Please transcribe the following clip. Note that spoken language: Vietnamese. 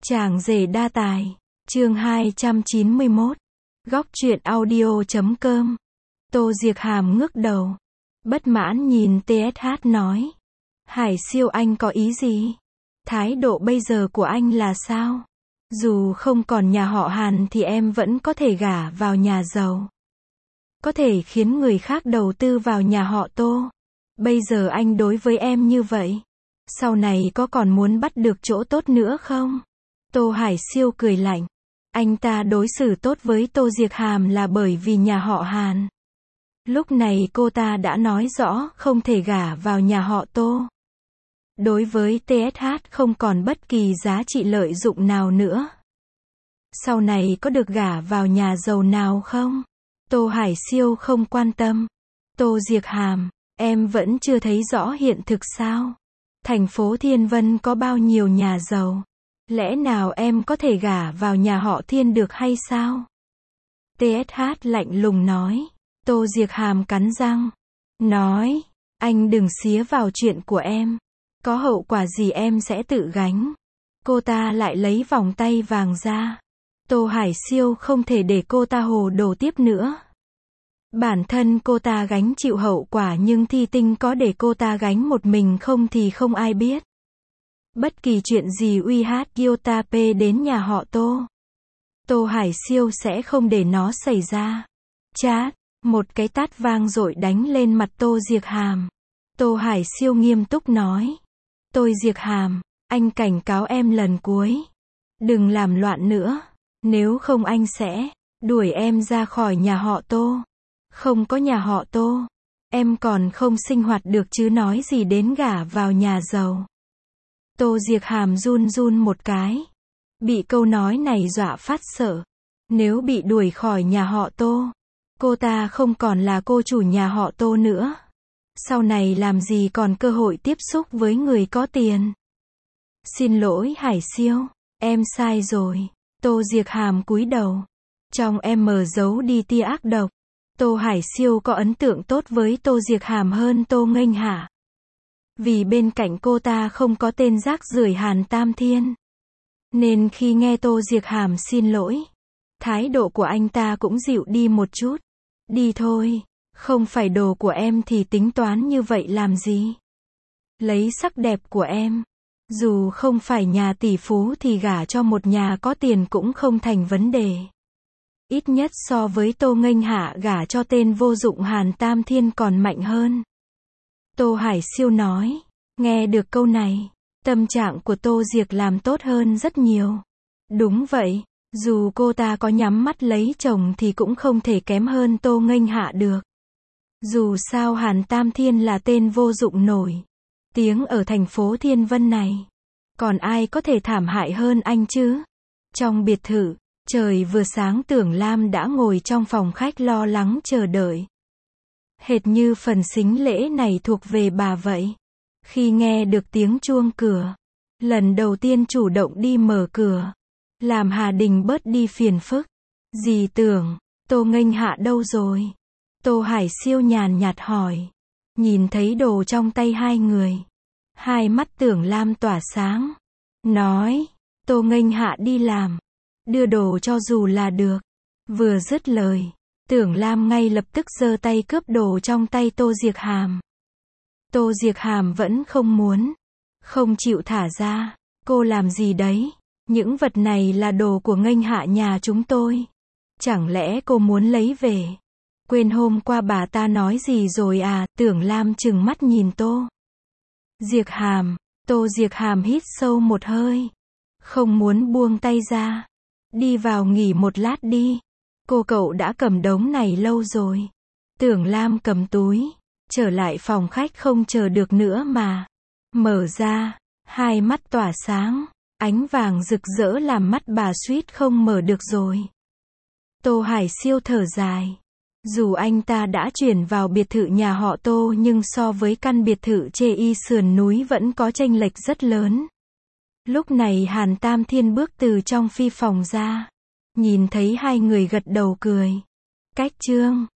Chàng rể đa tài. Chương 291. Góc truyện audio.com. Tô Diệc Hàm ngước đầu, bất mãn nhìn TSH nói. Hải Siêu, anh có ý gì? Thái độ bây giờ của anh là sao? Dù không còn nhà họ Hàn thì em vẫn có thể gả vào nhà giàu, có thể khiến người khác đầu tư vào nhà họ Tô. Bây giờ anh đối với em như vậy, sau này có còn muốn bắt được chỗ tốt nữa không? Tô Hải Siêu cười lạnh. Anh ta đối xử tốt với Tô Diệc Hàm là bởi vì nhà họ Hàn. Lúc này cô ta đã nói rõ không thể gả vào nhà họ Tô. Đối với TSH không còn bất kỳ giá trị lợi dụng nào nữa. Sau này có được gả vào nhà giàu nào không? Tô Hải Siêu không quan tâm. Tô Diệc Hàm, em vẫn chưa thấy rõ hiện thực sao? Thành phố Thiên Vân có bao nhiêu nhà giàu? Lẽ nào em có thể gả vào nhà họ Thiên được hay sao? TSH lạnh lùng nói. Tô Diệc Hàm cắn răng, nói, anh đừng xía vào chuyện của em. Có hậu quả gì em sẽ tự gánh. Cô ta lại lấy vòng tay vàng ra. Tô Hải Siêu không thể để cô ta hồ đồ tiếp nữa. Bản thân cô ta gánh chịu hậu quả, nhưng Thi Tinh có để cô ta gánh một mình không thì không ai biết. Bất kỳ chuyện gì uy hát Gyotape đến nhà họ Tô, Tô Hải Siêu sẽ không để nó xảy ra. Chát, một cái tát vang dội đánh lên mặt Tô Diệc Hàm. Tô Hải Siêu nghiêm túc nói. Tô Diệc Hàm, anh cảnh cáo em lần cuối. Đừng làm loạn nữa. Nếu không anh sẽ đuổi em ra khỏi nhà họ Tô. Không có nhà họ Tô, em còn không sinh hoạt được chứ nói gì đến gả vào nhà giàu. Tô Diệc Hàm run run một cái. Bị câu nói này dọa phát sợ. Nếu bị đuổi khỏi nhà họ Tô, cô ta không còn là cô chủ nhà họ Tô nữa. Sau này làm gì còn cơ hội tiếp xúc với người có tiền. Xin lỗi Hải Siêu, em sai rồi. Tô Diệc Hàm cúi đầu. Trong em mờ giấu đi tia ác độc. Tô Hải Siêu có ấn tượng tốt với Tô Diệc Hàm hơn Tô Nghênh Hạ. Vì bên cạnh cô ta không có tên rác rưởi Hàn Tam Thiên. Nên khi nghe Tô Diệc Hàm xin lỗi, thái độ của anh ta cũng dịu đi một chút. Đi thôi, không phải đồ của em thì tính toán như vậy làm gì? Lấy sắc đẹp của em, dù không phải nhà tỷ phú thì gả cho một nhà có tiền cũng không thành vấn đề. Ít nhất so với Tô Nghênh Hạ gả cho tên vô dụng Hàn Tam Thiên còn mạnh hơn. Tô Hải Siêu nói. Nghe được câu này, tâm trạng của Tô Diệc làm tốt hơn rất nhiều. Đúng vậy, dù cô ta có nhắm mắt lấy chồng thì cũng không thể kém hơn Tô Nghênh Hạ được. Dù sao Hàn Tam Thiên là tên vô dụng nổi tiếng ở thành phố Thiên Vân này. Còn ai có thể thảm hại hơn anh chứ? Trong biệt thự, trời vừa sáng Tưởng Lam đã ngồi trong phòng khách lo lắng chờ đợi. Hệt như phần sính lễ này thuộc về bà vậy. Khi nghe được tiếng chuông cửa, lần đầu tiên chủ động đi mở cửa, làm Hà Đình bớt đi phiền phức. Dì Tưởng, Tô Nghênh Hạ đâu rồi? Tô Hải Siêu nhàn nhạt hỏi. Nhìn thấy đồ trong tay hai người, hai mắt Tưởng Lam tỏa sáng. Nói, Tô Nghênh Hạ đi làm, đưa đồ cho dù là được. Vừa dứt lời, Tưởng Lam ngay lập tức giơ tay cướp đồ trong tay Tô Diệc Hàm. Tô Diệc Hàm vẫn không muốn, không chịu thả ra. Cô làm gì đấy? Những vật này là đồ của Nghênh Hạ nhà chúng tôi. Chẳng lẽ cô muốn lấy về? Quên hôm qua bà ta nói gì rồi à? Tưởng Lam trừng mắt nhìn Tô Diệc Hàm. Tô Diệc Hàm hít sâu một hơi, không muốn buông tay ra. Đi vào nghỉ một lát đi. Cậu đã cầm đống này lâu rồi. Tưởng Lam cầm túi, trở lại phòng khách không chờ được nữa mà. Mở ra, hai mắt tỏa sáng, ánh vàng rực rỡ làm mắt bà suýt không mở được rồi. Tô Hải Siêu thở dài. Dù anh ta đã chuyển vào biệt thự nhà họ Tô nhưng so với căn biệt thự chê y sườn núi vẫn có chênh lệch rất lớn. Lúc này Hàn Tam Thiên bước từ trong phi phòng ra. Nhìn thấy hai người gật đầu cười. Cách chương